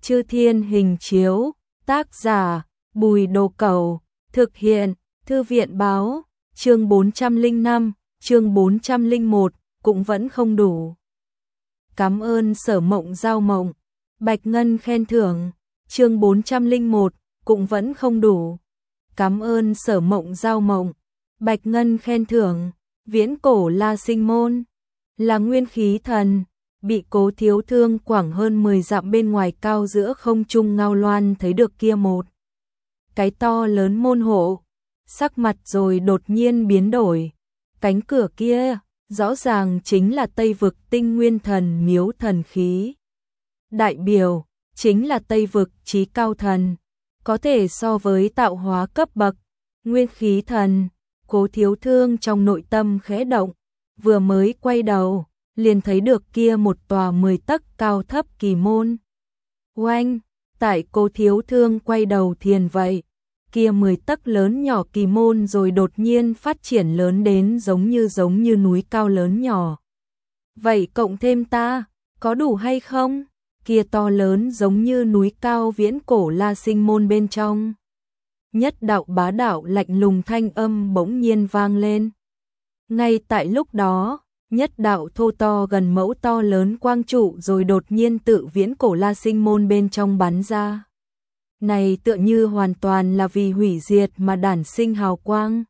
Chư Thiên Hình Chiếu, tác giả, Bùi Đồ Cẩu, thực hiện, Thư viện báo, chương 405, chương 401, cũng vẫn không đủ. Cảm ơn Sở Mộng Giao Mộng, Bạch Ngân khen thưởng, chương 401, cũng vẫn không đủ. Cảm ơn Sở Mộng Giao Mộng, Bạch Ngân khen thưởng, viễn cổ La Sinh Môn, là nguyên khí thần, bị Cố Thiếu Thương quảng hơn 10 dặm bên ngoài cao giữa không trung Ngao Loan thấy được kia một cái to lớn môn hộ, sắc mặt rồi đột nhiên biến đổi. Cánh cửa kia, rõ ràng chính là Tây Vực Tinh Nguyên Thần Miếu thần khí. Đại biểu, chính là Tây Vực Chí Cao Thần, có thể so với tạo hóa cấp bậc, nguyên khí thần. Cố Thiếu Thương trong nội tâm khẽ động, vừa mới quay đầu, liền thấy được kia một tòa 10 tấc cao thấp kỳ môn. Oanh, tại Cố Thiếu Thương quay đầu thiền vậy, kia 10 tấc lớn nhỏ kỳ môn rồi đột nhiên phát triển lớn đến giống như núi cao lớn nhỏ. Vậy cộng thêm ta, có đủ hay không? Kia to lớn giống như núi cao viễn cổ La Sinh Môn bên trong. Nhất đạo bá đạo lạnh lùng thanh âm bỗng nhiên vang lên. Ngay tại lúc đó, nhất đạo thô to gần mẫu to lớn quang trụ rồi đột nhiên tự viễn cổ La Sinh Môn bên trong bắn ra. Này tựa như hoàn toàn là vì hủy diệt mà đản sinh hào quang.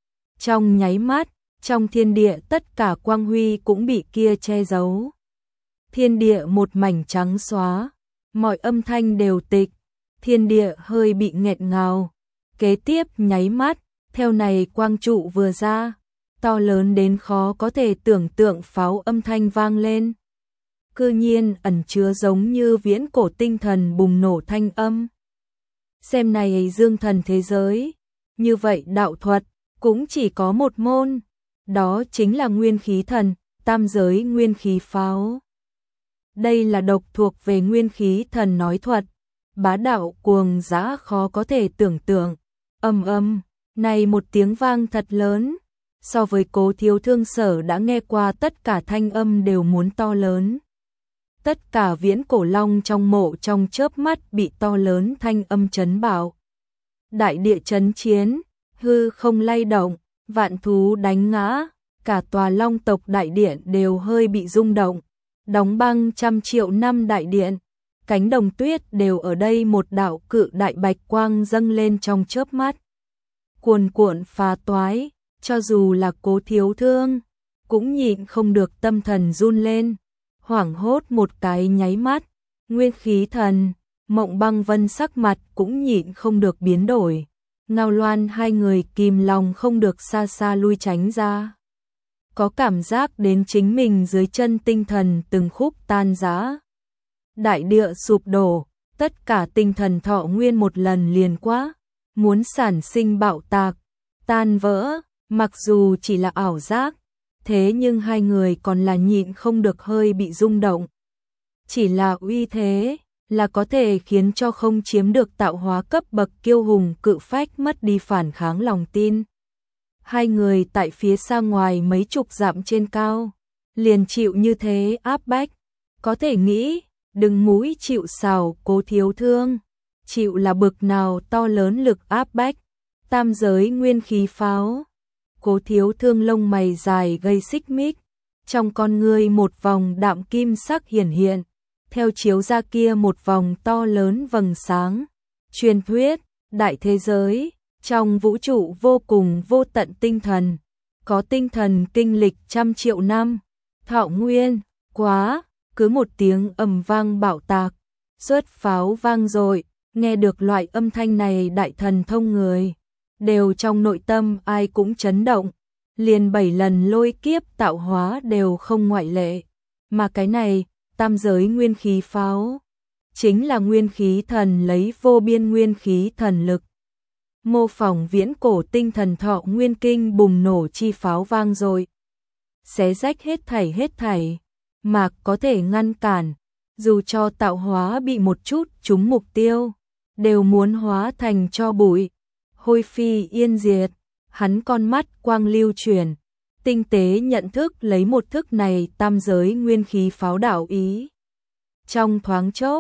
Trong nháy mắt, trong thiên địa tất cả quang huy cũng bị kia che giấu. Thiên địa một mảnh trắng xóa, mọi âm thanh đều tịch, thiên địa hơi bị nghẹt ngào. Kế tiếp nháy mắt, theo này quang trụ vừa ra, to lớn đến khó có thể tưởng tượng pháo âm thanh vang lên. Cư nhiên ẩn chứa giống như viễn cổ tinh thần bùng nổ thanh âm. Xem này dương thần thế giới, như vậy đạo thuật cũng chỉ có một môn, đó chính là nguyên khí thần, tam giới nguyên khí pháo. Đây là độc thuộc về nguyên khí thần nói thuật, bá đạo cuồng dã khó có thể tưởng tượng. Ầm, này một tiếng vang thật lớn, so với Cố Thiếu Thương sở đã nghe qua tất cả thanh âm đều muốn to lớn. Tất cả viễn cổ long trong mộ trong chớp mắt bị to lớn thanh âm chấn bạo. Đại địa chấn chiến, hư không lay động, vạn thú đánh ngã, cả tòa long tộc đại điện đều hơi bị rung động. Đóng băng trăm triệu năm đại điện, cánh đồng tuyết đều ở đây một đạo cự đại bạch quang dâng lên trong chớp mắt. Cuồn cuộn phá toái, cho dù là Cố Thiếu Thương, cũng nhịn không được tâm thần run lên. Hoảng hốt một cái nháy mắt, nguyên khí thần, Mộng Băng Vân sắc mặt cũng nhịn không được biến đổi. Ngao Loan hai người kìm lòng không được xa xa lui tránh ra. Có cảm giác đến chính mình dưới chân tinh thần từng khúc tan rã. Đại địa sụp đổ, tất cả tinh thần thọ nguyên một lần liền quá, muốn sản sinh bạo tạc, tan vỡ, mặc dù chỉ là ảo giác, thế nhưng hai người còn là nhịn không được hơi bị rung động. Chỉ là uy thế, là có thể khiến cho không chiếm được tạo hóa cấp bậc kiêu hùng cự phách mất đi phản kháng lòng tin. Hai người tại phía xa ngoài mấy chục dặm trên cao, liền chịu như thế áp bách, có thể nghĩ, đừng mũi chịu sào Cố Thiếu Thương, chịu là bực nào to lớn lực áp bách, tam giới nguyên khí pháo. Cố Thiếu Thương lông mày dài gây xích mích, trong con ngươi một vòng đạm kim sắc hiển hiện, theo chiếu ra kia một vòng to lớn vầng sáng. Truyền thuyết, đại thế giới, trong vũ trụ vô cùng vô tận tinh thần, có tinh thần kinh lịch trăm triệu năm, thọ nguyên, quá, cứ một tiếng ầm vang bạo tạc, xuất pháo vang dội, nghe được loại âm thanh này đại thần thông người, đều trong nội tâm ai cũng chấn động, liền 7 lần lôi kiếp tạo hóa đều không ngoại lệ, mà cái này, tam giới nguyên khí pháo, chính là nguyên khí thần lấy vô biên nguyên khí thần lực. Mô phỏng viễn cổ tinh thần thọ nguyên kinh bùng nổ chi pháo vang dội, xé rách hết thảy, mà có thể ngăn cản, dù cho tạo hóa bị một chút trúng mục tiêu, đều muốn hóa thành tro bụi, hôi phi yên diệt. Hắn con mắt quang lưu chuyển, tinh tế nhận thức lấy một thức này tam giới nguyên khí pháo đạo ý. Trong thoáng chốc,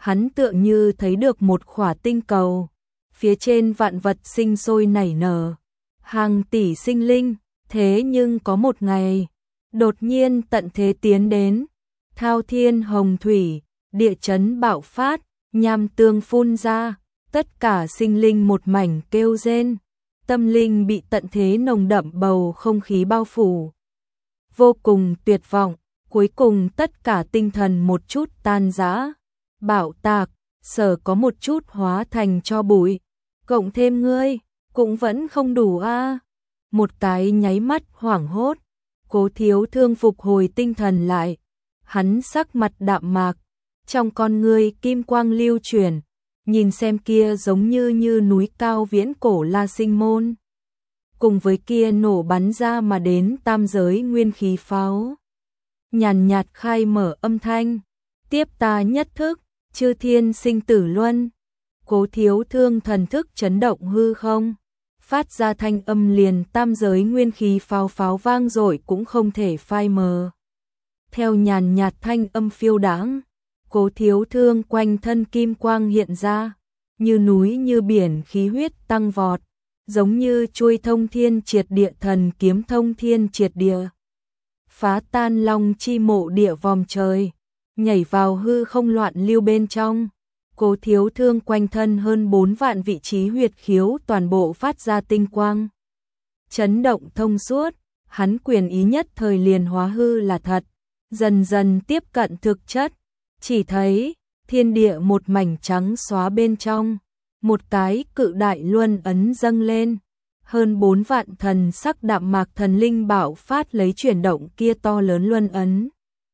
hắn tựa như thấy được một khỏa tinh cầu, phía trên vạn vật sinh sôi nảy nở, hàng tỷ sinh linh, thế nhưng có một ngày, đột nhiên tận thế tiến đến, thao thiên hồng thủy, địa chấn bạo phát, nham tương phun ra, tất cả sinh linh một mảnh kêu rên, tâm linh bị tận thế nồng đậm bầu không khí bao phủ. Vô cùng tuyệt vọng, cuối cùng tất cả tinh thần một chút tan rã, bạo tạc, sở có một chút hóa thành tro bụi, cộng thêm ngươi, cũng vẫn không đủ a. Một cái nháy mắt hoảng hốt, Cố Thiếu Thương phục hồi tinh thần lại, hắn sắc mặt đạm mạc, trong con ngươi kim quang lưu chuyển, nhìn xem kia giống như núi cao viễn cổ La Sinh Môn, cùng với kia nổ bắn ra mà đến tam giới nguyên khí pháo. Nhàn nhạt khai mở âm thanh, tiếp ta nhất thức, chư thiên sinh tử luân. Cố Thiếu Thương thần thức chấn động hư không, phát ra thanh âm liền tam giới nguyên khí pháo pháo vang dội cũng không thể phai mờ. Theo nhàn nhạt thanh âm phiêu đãng, Cố Thiếu Thương quanh thân kim quang hiện ra, như núi như biển khí huyết tăng vọt, giống như chuôi thông thiên triệt địa thần kiếm thông thiên triệt địa, phá tan long chi mộ địa vòm trời, nhảy vào hư không loạn lưu bên trong. Cố Thiếu Thương quanh thân hơn 4 vạn vị trí huyệt khiếu toàn bộ phát ra tinh quang, chấn động thông suốt, hắn quyền ý nhất thời liền hóa hư là thật, dần dần tiếp cận thực chất, chỉ thấy thiên địa một mảnh trắng xóa bên trong, một cái cự đại luân ấn dâng lên, hơn 4 vạn thần sắc đạm mạc thần linh bạo phát lấy chuyển động kia to lớn luân ấn.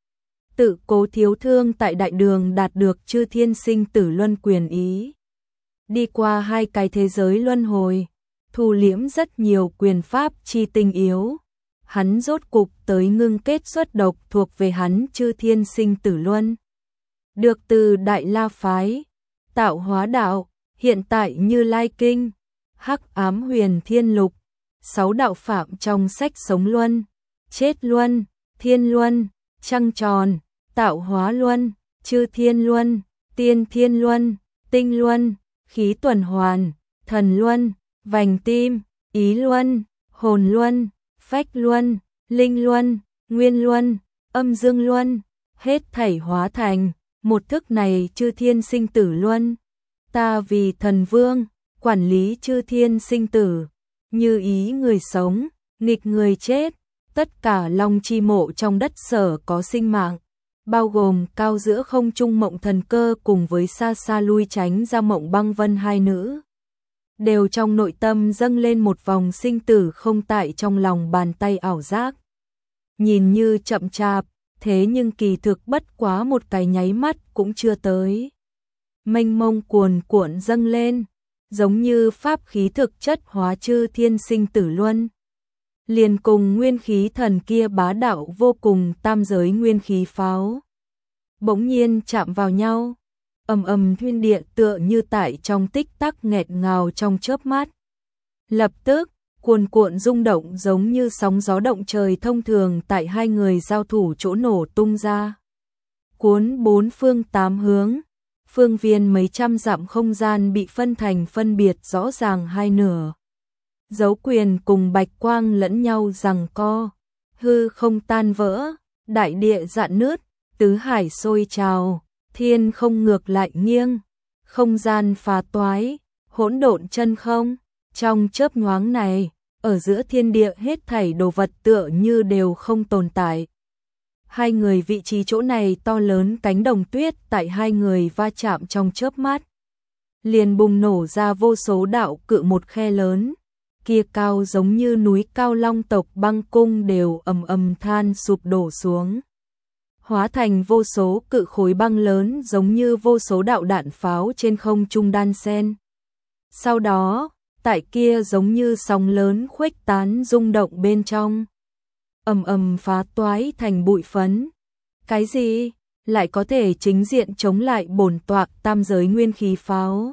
Tự Cố Thiếu Thương tại đại đường đạt được chư thiên sinh tử luân quyền ý, đi qua 2 cái thế giới luân hồi, thu liễm rất nhiều quyền pháp chi tinh yếu, hắn rốt cục tới ngưng kết xuất độc thuộc về hắn chư thiên sinh tử luân, được từ Đại La phái, Tạo Hóa đạo, hiện tại Như Lai kinh, Hắc Ám Huyền Thiên Lục, 6 đạo phạm trong sách sống luân, chết luân, thiên luân, trăng tròn, tạo hóa luân, chư thiên luân, tiên thiên luân, tinh luân, khí tuần hoàn, thần luân, vành tim, ý luân, hồn luân, phách luân, linh luân, nguyên luân, âm dương luân, hết thảy hóa thành một thức này chư thiên sinh tử luân. Ta vì thần vương, quản lý chư thiên sinh tử, như ý người sống, nghịch người chết, tất cả long chi mộ trong đất sở có sinh mạng, bao gồm cao giữa không trung Mộng Thần Cơ cùng với xa xa lui tránh ra Mộng Băng Vân hai nữ, đều trong nội tâm dâng lên một vòng sinh tử không tại trong lòng bàn tay ảo giác. Nhìn như chậm chạp, thế nhưng kỳ thực bất quá một cái nháy mắt cũng chưa tới. Mênh mông cuồn cuộn dâng lên, giống như pháp khí thực chất hóa chư thiên sinh tử luân. Liền cùng nguyên khí thần kia bá đạo vô cùng tam giới nguyên khí pháo, bỗng nhiên chạm vào nhau, ầm ầm thiên địa tựa như tại trong tích tắc nghẹt ngào trong chớp mắt. Lập tức, cuồn cuộn rung động giống như sóng gió động trời thông thường tại hai người giao thủ chỗ nổ tung ra. Cuốn 4 phương 8 hướng, phương viên mấy trăm dặm không gian bị phân thành phân biệt rõ ràng hai nửa. Dấu quyền cùng bạch quang lẫn nhau giằng co, hư không tan vỡ, đại địa rạn nứt, tứ hải sôi trào, thiên không ngược lại nghiêng, không gian phá toái, hỗn độn chân không. Trong chớp nhoáng này, ở giữa thiên địa hết thảy đồ vật tựa như đều không tồn tại. Hai người vị trí chỗ này to lớn cánh đồng tuyết tại hai người va chạm trong chớp mắt, liền bùng nổ ra vô số đạo cự một khe lớn, kia cao giống như núi cao long tộc băng cung đều ầm ầm than sụp đổ xuống, hóa thành vô số cự khối băng lớn giống như vô số đạo đạn pháo trên không trung đan xen. Sau đó, tại kia giống như sóng lớn khuếch tán rung động bên trong, ầm ầm phá toái thành bụi phấn. Cái gì lại có thể chính diện chống lại bổn toạc tam giới nguyên khí pháo?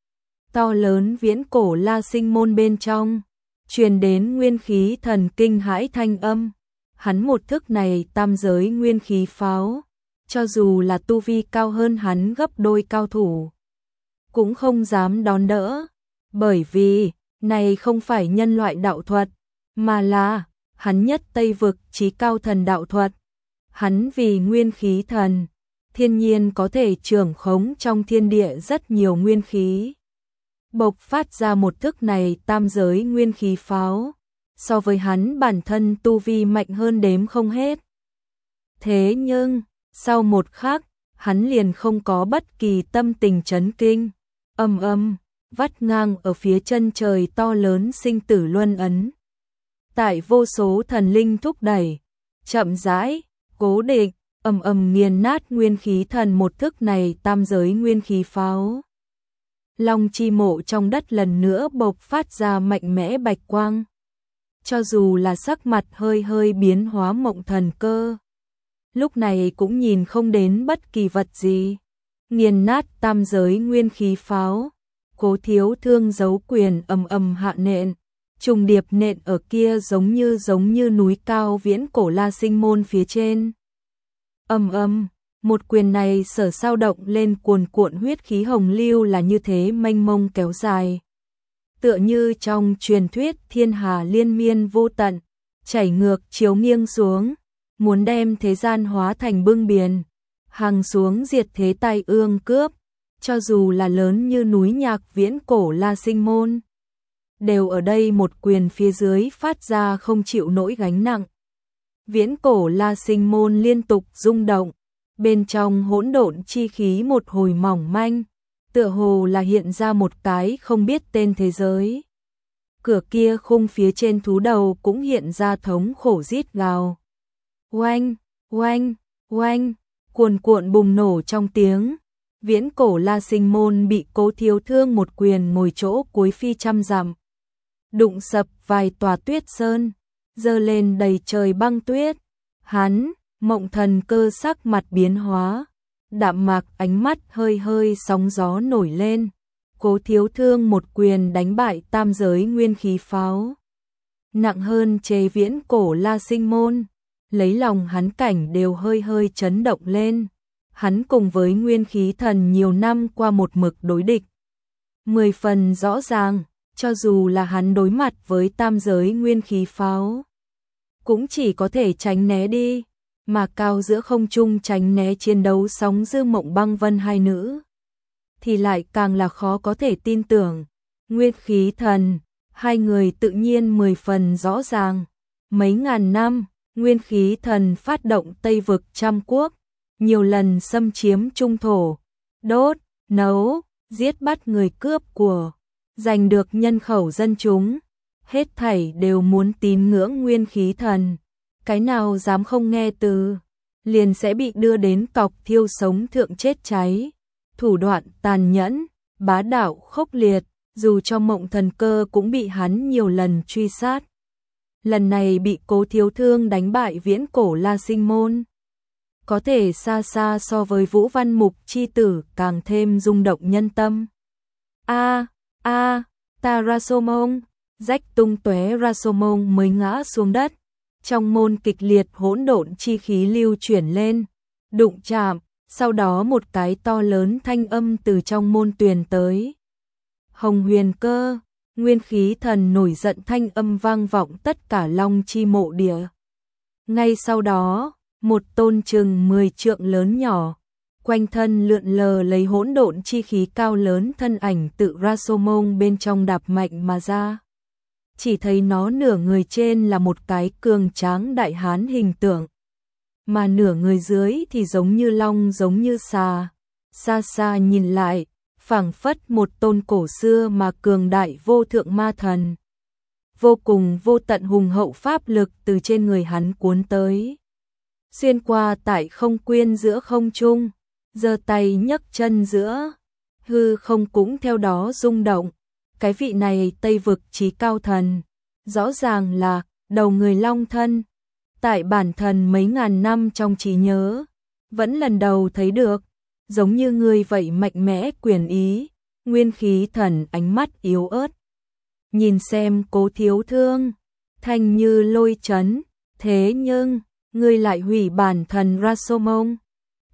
To lớn viễn cổ La Sinh môn bên trong, truyền đến nguyên khí thần kinh hãi thanh âm. Hắn một thức này tam giới nguyên khí pháo, cho dù là tu vi cao hơn hắn gấp đôi cao thủ, cũng không dám đón đỡ, bởi vì này không phải nhân loại đạo thuật, mà là hắn nhất Tây vực chí cao thần đạo thuật. Hắn vì nguyên khí thần, thiên nhiên có thể trưởng khống trong thiên địa rất nhiều nguyên khí. Bộc phát ra một thức này tam giới nguyên khí pháo, so với hắn bản thân tu vi mạnh hơn đếm không hết. Thế nhưng, sau một khắc, hắn liền không có bất kỳ tâm tình chấn kinh. Vắt ngang ở phía chân trời to lớn sinh tử luân ấn. Tại vô số thần linh thúc đẩy, chậm rãi, cố định, nghiền nát nguyên khí thần một thức này tam giới nguyên khí pháo. Long chi mộ trong đất lần nữa bộc phát ra mạnh mẽ bạch quang. Cho dù là sắc mặt hơi hơi biến hóa Mộng Thần Cơ, lúc này cũng nhìn không đến bất kỳ vật gì. Nghiền nát tam giới nguyên khí pháo, Cố Thiếu Thương giấu quyền hạ nện, trùng điệp nện ở kia giống như núi cao viễn cổ La Sinh môn phía trên. Một quyền này sở sao động lên cuồn cuộn huyết khí hồng lưu là như thế mênh mông kéo dài. Tựa như trong truyền thuyết thiên hà liên miên vô tận, chảy ngược chiếu nghiêng xuống, muốn đem thế gian hóa thành bưng biển, hằng xuống diệt thế tai ương cướp, cho dù là lớn như núi nhạc viễn cổ La Sinh môn, đều ở đây một quyền phía dưới phát ra không chịu nổi gánh nặng. Viễn cổ La Sinh môn liên tục rung động, bên trong hỗn độn chi khí một hồi mỏng manh, tựa hồ là hiện ra một cái không biết tên thế giới. Cửa kia khung phía trên thú đầu cũng hiện ra thống khổ rít gào. Oanh, oanh, oanh, cuồn cuộn bùng nổ trong tiếng. Viễn cổ La Sinh môn bị Cố Thiếu Thương một quyền ngồi chỗ cuối phi trăm dặm, đụng sập vài tòa tuyết sơn, dơ lên đầy trời băng tuyết. Hắn, Mộng Thần Cơ sắc mặt biến hóa, đạm mạc ánh mắt hơi hơi sóng gió nổi lên. Cố Thiếu Thương một quyền đánh bại tam giới nguyên khí pháo, nặng hơn chế viễn cổ La Sinh môn, lấy lòng hắn cảnh đều hơi hơi chấn động lên. Hắn cùng với nguyên khí thần nhiều năm qua một mực đối địch, 10 phần rõ ràng, cho dù là hắn đối mặt với tam giới nguyên khí pháo, cũng chỉ có thể tránh né đi, mà cao giữa không trung tránh né chiến đấu sóng dư Mộng Băng Vân hai nữ, thì lại càng là khó có thể tin tưởng. Nguyên khí thần, hai người tự nhiên 10 phần rõ ràng. Mấy ngàn năm, nguyên khí thần phát động Tây vực trăm quốc, nhiều lần xâm chiếm trung thổ, đốt, nấu, giết bắt người cướp của, giành được nhân khẩu dân chúng, hết thảy đều muốn tín ngưỡng nguyên khí thần. Cái nào dám không nghe từ, liền sẽ bị đưa đến cọc thiêu sống thượng chết cháy. Thủ đoạn tàn nhẫn, bá đạo khốc liệt, dù cho Mộng Thần Cơ cũng bị hắn nhiều lần truy sát. Lần này bị Cố Thiếu Thương đánh bại viễn cổ La Sinh môn, có thể xa xa so với Vũ Văn Mục chi tử càng thêm rung động nhân tâm. Ta Rasomon, rách tung tóe Rasomon mới ngã xuống đất. Trong môn kịch liệt hỗn độn chi khí lưu chuyển lên, đụng chạm, sau đó một cái to lớn thanh âm từ trong môn truyền tới. Hồng Huyền Cơ, nguyên khí thần nổi giận thanh âm vang vọng tất cả Long chi mộ địa. Ngay sau đó, một tôn chừng 10 trượng lớn nhỏ, quanh thân lượn lờ lấy hỗn độn chi khí cao lớn thân ảnh tự Rasomon bên trong đạp mạnh mà ra. Chỉ thấy nó nửa người trên là một cái cường tráng đại hán hình tượng, mà nửa người dưới thì giống như long giống như xà. Xa xa nhìn lại, phảng phất một tôn cổ xưa mà cường đại vô thượng ma thần. Vô cùng vô tận hùng hậu pháp lực từ trên người hắn cuốn tới, xuyên qua tại không quyên giữa không trung, giơ tay nhấc chân giữa, hư không cũng theo đó rung động. Cái vị này Tây vực chí cao thần, rõ ràng là đầu người long thân, tại bản thần mấy ngàn năm trong trí nhớ, vẫn lần đầu thấy được, giống như người vậy mạnh mẽ quyền ý. Nguyên khí thần ánh mắt yếu ớt, nhìn xem Cố Thiếu Thương, thanh như lôi chấn, thế nhưng, ngươi lại hủy bản thần Rasomon.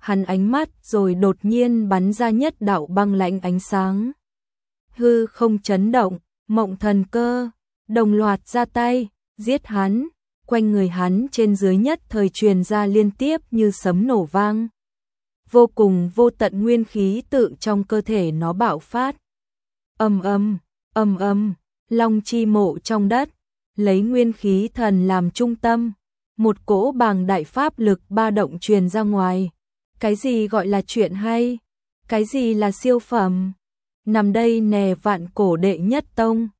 hắn ánh mắt rồi đột nhiên bắn ra nhất đạo băng lãnh ánh sáng. Hư không chấn động, Mộng Thần Cơ đồng loạt ra tay, giết hắn, quanh người hắn trên dưới nhất thời truyền ra liên tiếp như sấm nổ vang. Vô cùng vô tận nguyên khí tự trong cơ thể nó bạo phát. Ầm ầm, ầm ầm, long chi mộ trong đất, lấy nguyên khí thần làm trung tâm, một cỗ bàng đại pháp lực ba động truyền ra ngoài. Cái gì gọi là chuyện hay? Cái gì là siêu phẩm? Nằm đây nè vạn cổ đệ nhất tông,